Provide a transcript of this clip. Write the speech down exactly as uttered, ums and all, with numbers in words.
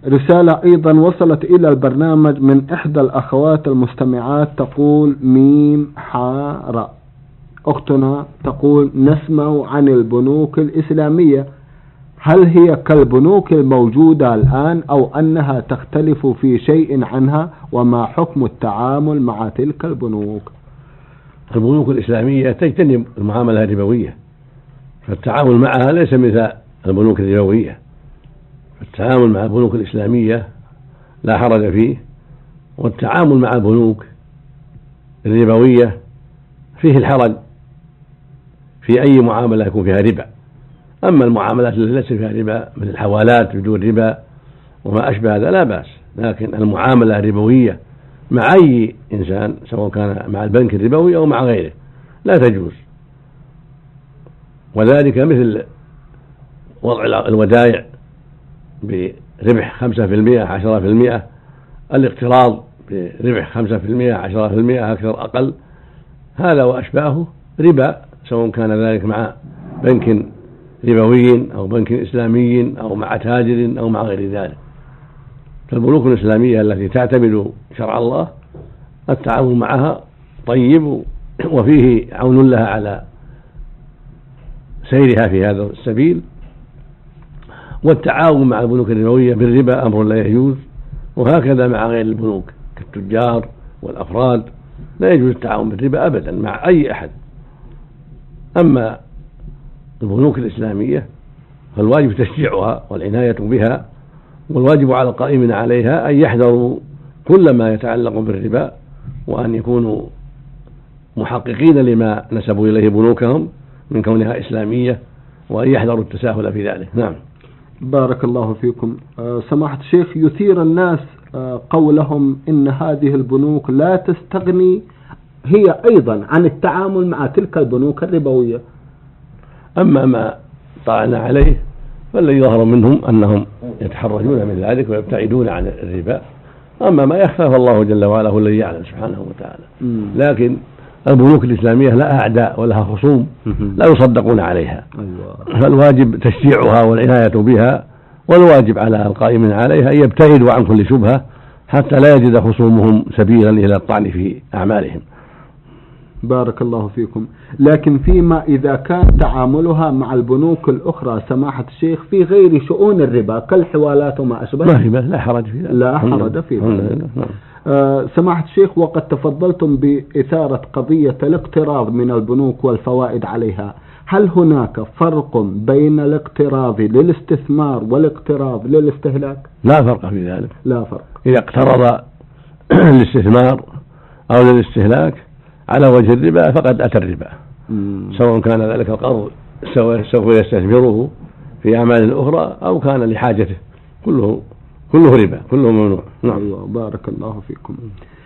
رسالة أيضا وصلت إلى البرنامج من إحدى الأخوات المستمعات تقول ميم حارة. أختنا تقول نسمع عن البنوك الإسلامية، هل هي كالبنوك الموجودة الآن أو أنها تختلف في شيء عنها، وما حكم التعامل مع تلك البنوك؟ البنوك الإسلامية تجتنب المعاملة الربوية، فالتعامل معها ليس مثل البنوك الربوية. التعامل مع البنوك الإسلامية لا حرج فيه، والتعامل مع البنوك الربوية فيه الحرج في أي معاملة يكون فيها ربا. أما المعاملات التي ليس فيها ربا مثل الحوالات بدون ربا وما أشبه هذا لا بأس، لكن المعاملة الربوية مع أي إنسان سواء كان مع البنك الربوي أو مع غيره لا تجوز، وذلك مثل وضع الودائع بربح خمسة في المئة عشرة في المئة، الاقتراض بربح خمسة في المئة عشرة في المئة أكثر أقل، هذا وأشباهه ربا، سواء كان ذلك مع بنك ربوي أو بنك إسلامي أو مع تاجر أو مع غير ذلك. فالبنوك الإسلامية التي تعتمد شرع الله التعامل معها طيب وفيه عون لها على سيرها في هذا السبيل، والتعاون مع البنوك الربوية بالربا أمر لا يجوز، وهكذا مع غير البنوك كالتجار والأفراد لا يجوز التعاون بالربا أبدا مع أي أحد. أما البنوك الإسلامية فالواجب تشجيعها والعناية بها، والواجب على القائمين عليها أن يحذروا كل ما يتعلق بالربا، وأن يكونوا محققين لما نسبوا إليه بنوكهم من كونها إسلامية، وأن يحذروا التساهل في ذلك. نعم. بارك الله فيكم. أه سماحة الشيخ، يثير الناس أه قولهم إن هذه البنوك لا تستغني هي أيضا عن التعامل مع تلك البنوك الربوية. أما ما طعنا عليه فالذي يظهر منهم أنهم يتحرجون من ذلك ويبتعدون عن الربا، أما ما يخفى فالله جل وعلا هو الذي يعلم سبحانه وتعالى. مم. لكن البنوك الإسلامية لا أعداء ولها خصوم لا يصدقون عليها. أيوة. فالواجب تشجيعها والعناية بها، والواجب على القائمين عليها أن يبتعدوا عن كل شبهة حتى لا يجد خصومهم سبيلا إلى الطعن في أعمالهم. بارك الله فيكم. لكن فيما إذا كان تعاملها مع البنوك الأخرى سماحة الشيخ في غير شؤون الربا كالحوالات وما أشبه ما في لا حرج في ذلك. لا حرج في ذلك. آه سماحة الشيخ، وقد تفضلتم بإثارة قضية الاقتراض من البنوك والفوائد عليها، هل هناك فرق بين الاقتراض للاستثمار والاقتراض للاستهلاك؟ لا فرق في ذلك. لا فرق. إذا اقترض للاستثمار أو للاستهلاك على وجه الربا فقد أتى الربا، سواء كان ذلك القرض سوف يستثمره في أعمال أخرى أو كان لحاجته، كله كله ربا، كله ممنوع. نعم. بارك الله فيكم.